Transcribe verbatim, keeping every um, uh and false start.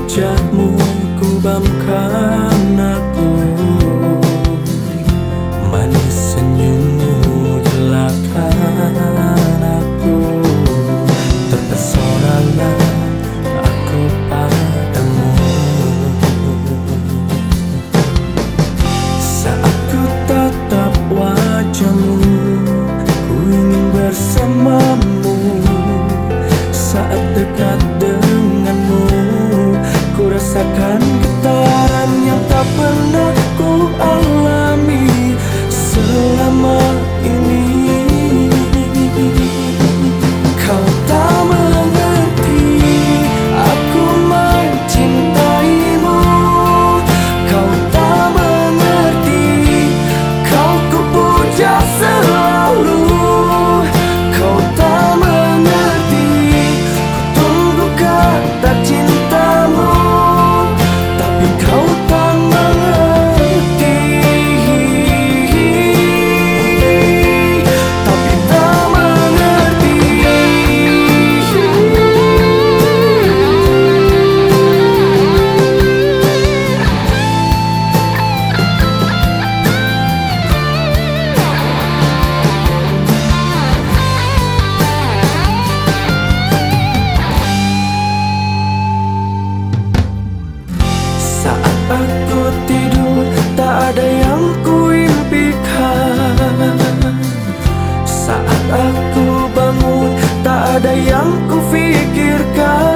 wajahmu ku bamkan aku, manis senyummu jelakan aku, terpesonalah aku padamu. Saat ku tatap wajahmu, ku ingin bersamamu. Saat dekat denganmu, ku rasakan getaran yang tak pernah ku alami selama ini. Kau tak mengerti aku mencintaimu, kau tak mengerti, kau ku puja selalu. Kau tak mengerti, ku tunggu kata cintamu, tapi kau tak mengerti, tapi tak mengerti. Saat aku tidur, tak ada yang ku impikan. Saat aku bangun, tak ada yang ku fikirkan.